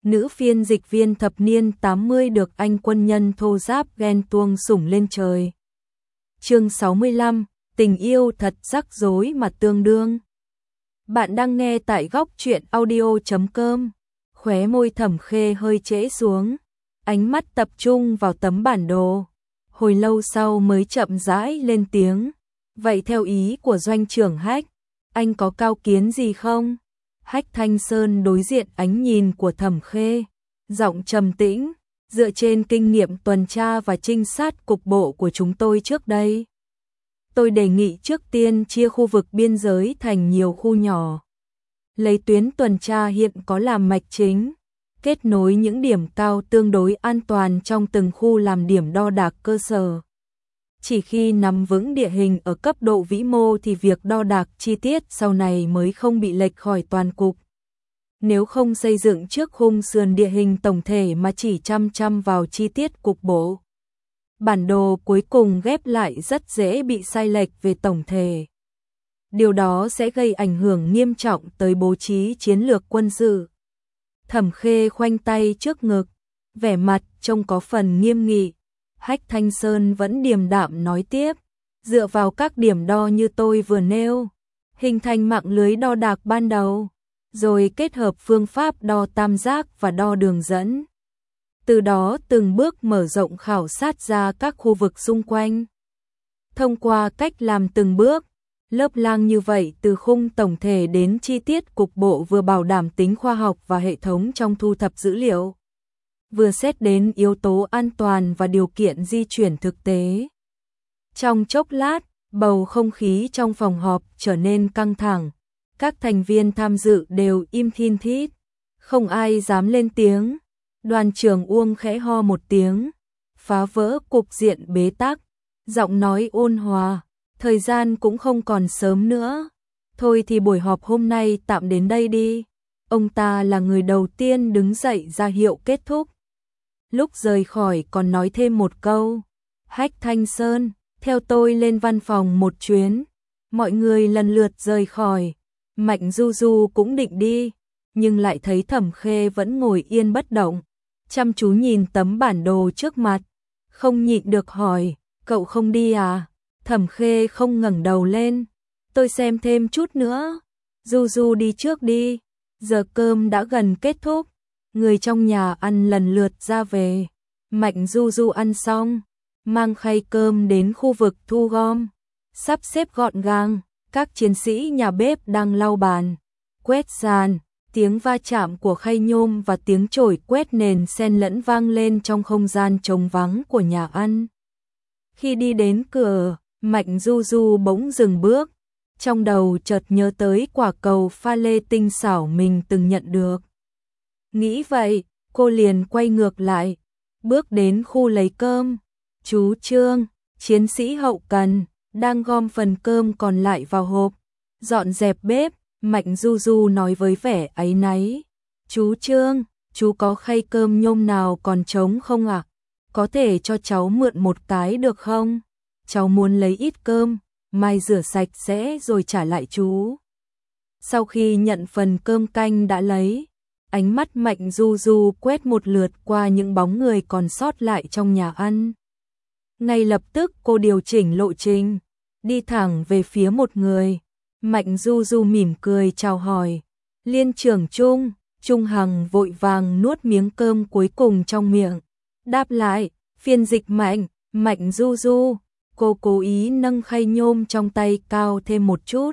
Nữ phiên dịch viên thập niên 80 được anh quân nhân thô giáp ghen tuông sủng lên trời. Chương 65, tình yêu thật rắc rối mà tương đương. Bạn đang nghe tại góc truyện audio.com. Khóe môi Thẩm Khê hơi trễ xuống, ánh mắt tập trung vào tấm bản đồ. Hồi lâu sau mới chậm rãi lên tiếng. Vậy theo ý của doanh trưởng Hách, anh có cao kiến gì không? Hách Thanh Sơn đối diện ánh nhìn của Thẩm Khê, giọng trầm tĩnh, dựa trên kinh nghiệm tuần tra và trinh sát cục bộ của chúng tôi trước đây. Tôi đề nghị trước tiên chia khu vực biên giới thành nhiều khu nhỏ. Lấy tuyến tuần tra hiện có làm mạch chính, kết nối những điểm cao tương đối an toàn trong từng khu làm điểm đo đạc cơ sở. Chỉ khi nắm vững địa hình ở cấp độ vĩ mô thì việc đo đạc chi tiết sau này mới không bị lệch khỏi toàn cục. Nếu không xây dựng trước khung sườn địa hình tổng thể mà chỉ chăm chăm vào chi tiết cục bộ, bản đồ cuối cùng ghép lại rất dễ bị sai lệch về tổng thể. Điều đó sẽ gây ảnh hưởng nghiêm trọng tới bố trí chiến lược quân sự. Thẩm Khê khoanh tay trước ngực, vẻ mặt trông có phần nghiêm nghị. Hách Thanh Sơn vẫn điềm đạm nói tiếp, dựa vào các điểm đo như tôi vừa nêu, hình thành mạng lưới đo đạc ban đầu, rồi kết hợp phương pháp đo tam giác và đo đường dẫn. Từ đó từng bước mở rộng khảo sát ra các khu vực xung quanh. Thông qua cách làm từng bước, lớp lang như vậy từ khung tổng thể đến chi tiết cục bộ vừa bảo đảm tính khoa học và hệ thống trong thu thập dữ liệu, vừa xét đến yếu tố an toàn và điều kiện di chuyển thực tế. Trong chốc lát, bầu không khí trong phòng họp trở nên căng thẳng. Các thành viên tham dự đều im thin thít, không ai dám lên tiếng. Đoàn trưởng Uông khẽ ho một tiếng, phá vỡ cục diện bế tắc, giọng nói ôn hòa, thời gian cũng không còn sớm nữa. Thôi thì buổi họp hôm nay tạm đến đây đi. Ông ta là người đầu tiên đứng dậy ra hiệu kết thúc. Lúc rời khỏi còn nói thêm một câu. Hách Thanh Sơn, theo tôi lên văn phòng một chuyến. Mọi người lần lượt rời khỏi. Mạnh Du Du cũng định đi, nhưng lại thấy Thẩm Khê vẫn ngồi yên bất động, chăm chú nhìn tấm bản đồ trước mặt. Không nhịn được hỏi, cậu không đi à? Thẩm Khê không ngẩng đầu lên. Tôi xem thêm chút nữa. Du Du đi trước đi. Giờ cơm đã gần kết thúc. Người trong nhà ăn lần lượt ra về. Mạnh Du Du ăn xong, mang khay cơm đến khu vực thu gom, sắp xếp gọn gàng. Các chiến sĩ nhà bếp đang lau bàn, quét sàn, tiếng va chạm của khay nhôm và tiếng chổi quét nền xen lẫn vang lên trong không gian trống vắng của nhà ăn. Khi đi đến cửa, Mạnh Du Du bỗng dừng bước, trong đầu chợt nhớ tới quả cầu pha lê tinh xảo mình từng nhận được. Nghĩ vậy, cô liền quay ngược lại, bước đến khu lấy cơm. Chú Trương, chiến sĩ hậu cần, đang gom phần cơm còn lại vào hộp, dọn dẹp bếp. Mạnh Du Du nói với vẻ áy náy. Chú Trương, chú có khay cơm nhôm nào còn trống không ạ? Có thể cho cháu mượn một cái được không? Cháu muốn lấy ít cơm, mai rửa sạch sẽ rồi trả lại chú. Sau khi nhận phần cơm canh đã lấy, ánh mắt Mạnh Du Du quét một lượt qua những bóng người còn sót lại trong nhà ăn. Ngay lập tức cô điều chỉnh lộ trình, đi thẳng về phía một người. Mạnh Du Du mỉm cười chào hỏi. Liên trưởng Trung. Trung Hằng vội vàng nuốt miếng cơm cuối cùng trong miệng. Đáp lại, phiên dịch Mạnh. Mạnh Du Du. Cô cố ý nâng khay nhôm trong tay cao thêm một chút,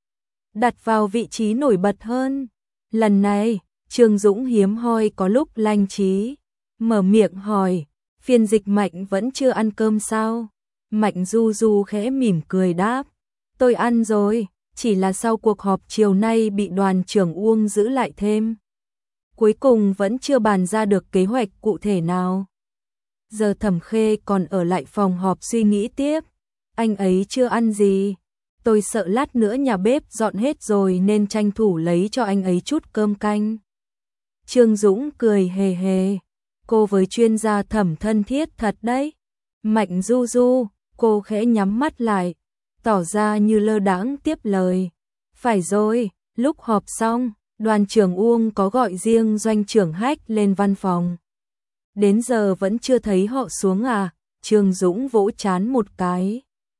đặt vào vị trí nổi bật hơn. Lần này, Trương Dũng hiếm hoi có lúc lanh trí, mở miệng hỏi, phiên dịch Mạnh vẫn chưa ăn cơm sao? Mạnh Du Du khẽ mỉm cười đáp, tôi ăn rồi, chỉ là sau cuộc họp chiều nay bị đoàn trưởng Uông giữ lại thêm. Cuối cùng vẫn chưa bàn ra được kế hoạch cụ thể nào. Giờ Thẩm Khê còn ở lại phòng họp suy nghĩ tiếp, anh ấy chưa ăn gì. Tôi sợ lát nữa nhà bếp dọn hết rồi nên tranh thủ lấy cho anh ấy chút cơm canh. Trương Dũng cười hề hề, cô với chuyên gia Thẩm thân thiết thật đấy. Mạnh Du Du, cô khẽ nhắm mắt lại, tỏ ra như lơ đãng tiếp lời. Phải rồi, lúc họp xong, Đoàn trưởng Uông có gọi riêng doanh trưởng Hách lên văn phòng. Đến giờ vẫn chưa thấy họ xuống à? Trương Dũng vỗ trán một cái.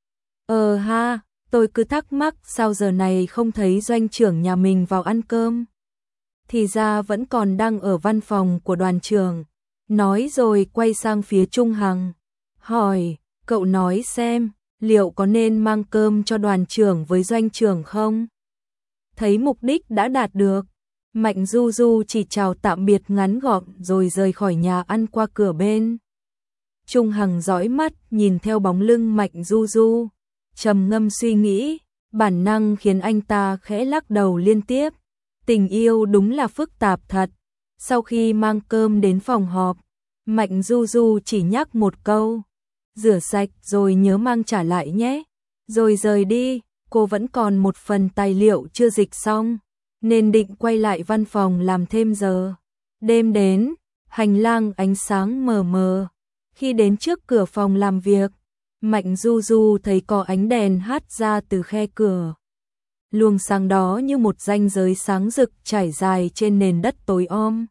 Ha, tôi cứ thắc mắc sao giờ này không thấy doanh trưởng nhà mình vào ăn cơm. Thì ra vẫn còn đang ở văn phòng của đoàn trưởng. Nói rồi quay sang phía Trung Hằng. Hỏi, cậu nói xem, liệu có nên mang cơm cho đoàn trưởng với doanh trưởng không? Thấy mục đích đã đạt được, Mạnh Du Du chỉ chào tạm biệt ngắn gọn rồi rời khỏi nhà ăn qua cửa bên. Trung Hằng dõi mắt nhìn theo bóng lưng Mạnh Du Du, trầm ngâm suy nghĩ, bản năng khiến anh ta khẽ lắc đầu liên tiếp. Tình yêu đúng là phức tạp thật. Sau khi mang cơm đến phòng họp, Mạnh Du Du chỉ nhắc một câu, rửa sạch rồi nhớ mang trả lại nhé. Rồi rời đi, cô vẫn còn một phần tài liệu chưa dịch xong, nên định quay lại văn phòng làm thêm giờ. Đêm đến, hành lang ánh sáng mờ mờ. Khi đến trước cửa phòng làm việc, Mạnh Du Du thấy có ánh đèn hắt ra từ khe cửa. Luồng sáng đó như một ranh giới sáng rực trải dài trên nền đất tối om.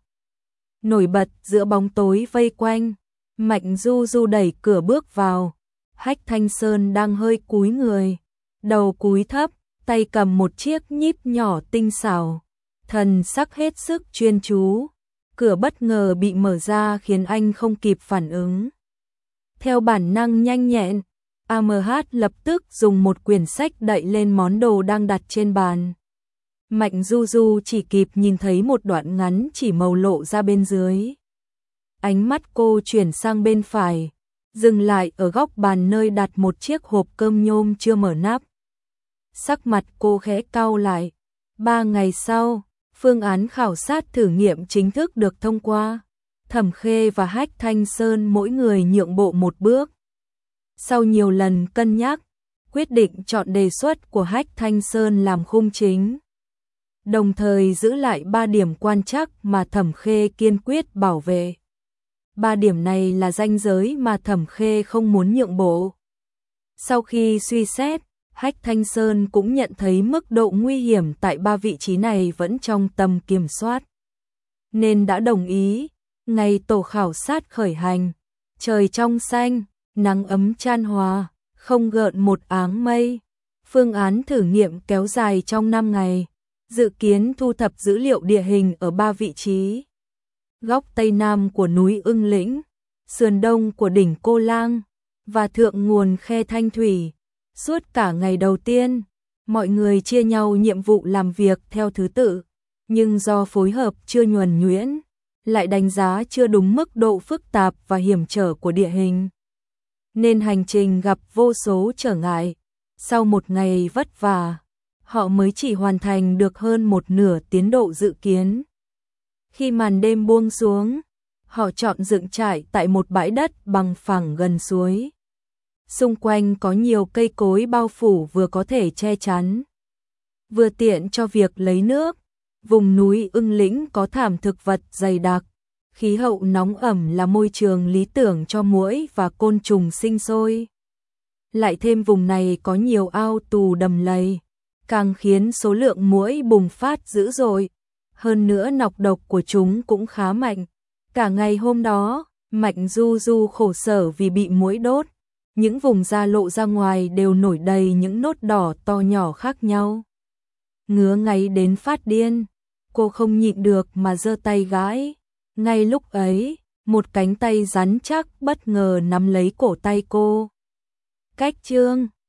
Nổi bật giữa bóng tối vây quanh, Mạnh Du Du đẩy cửa bước vào. Hách Thanh Sơn đang hơi cúi người, đầu cúi thấp, tay cầm một chiếc nhíp nhỏ tinh xảo, thần sắc hết sức chuyên chú. Cửa bất ngờ bị mở ra khiến anh không kịp phản ứng. Theo bản năng nhanh nhẹn, AMH lập tức dùng một quyển sách đậy lên món đồ đang đặt trên bàn. Mạnh Du Du chỉ kịp nhìn thấy một đoạn ngắn chỉ màu lộ ra bên dưới. Ánh mắt cô chuyển sang bên phải, dừng lại ở góc bàn nơi đặt một chiếc hộp cơm nhôm chưa mở nắp. Sắc mặt cô khẽ cau lại. 3 ngày sau, phương án khảo sát thử nghiệm chính thức được thông qua. Thẩm Khê và Hách Thanh Sơn mỗi người nhượng bộ một bước. Sau nhiều lần cân nhắc, quyết định chọn đề xuất của Hách Thanh Sơn làm khung chính. Đồng thời giữ lại 3 điểm quan trắc mà Thẩm Khê kiên quyết bảo vệ. 3 điểm này là ranh giới mà Thẩm Khê không muốn nhượng bộ. Sau khi suy xét, Hách Thanh Sơn cũng nhận thấy mức độ nguy hiểm tại 3 vị trí này vẫn trong tầm kiểm soát, nên đã đồng ý. Ngày tổ khảo sát khởi hành, trời trong xanh, nắng ấm chan hòa, không gợn một áng mây. Phương án thử nghiệm kéo dài trong 5 ngày, dự kiến thu thập dữ liệu địa hình ở 3 vị trí. Góc Tây Nam của núi Ưng Lĩnh, sườn Đông của đỉnh Cô Lang, và thượng nguồn khe Thanh Thủy. Suốt cả ngày đầu tiên, mọi người chia nhau nhiệm vụ làm việc theo thứ tự, nhưng do phối hợp chưa nhuần nhuyễn, lại đánh giá chưa đúng mức độ phức tạp và hiểm trở của địa hình, nên hành trình gặp vô số trở ngại. Sau một ngày vất vả, họ mới chỉ hoàn thành được hơn một nửa tiến độ dự kiến. Khi màn đêm buông xuống, họ chọn dựng trại tại một bãi đất bằng phẳng gần suối. Xung quanh có nhiều cây cối bao phủ vừa có thể che chắn, vừa tiện cho việc lấy nước. Vùng núi Ưng Lĩnh có thảm thực vật dày đặc, khí hậu nóng ẩm là môi trường lý tưởng cho muỗi và côn trùng sinh sôi. Lại thêm vùng này có nhiều ao tù đầm lầy, càng khiến số lượng muỗi bùng phát dữ dội. Hơn nữa nọc độc của chúng cũng khá mạnh. Cả ngày hôm đó, Mạnh Du Du khổ sở vì bị muỗi đốt. Những vùng da lộ ra ngoài đều nổi đầy những nốt đỏ to nhỏ khác nhau. Ngứa ngáy đến phát điên, cô không nhịn được mà giơ tay gãi. Ngay lúc ấy, một cánh tay rắn chắc bất ngờ nắm lấy cổ tay cô. Cách chương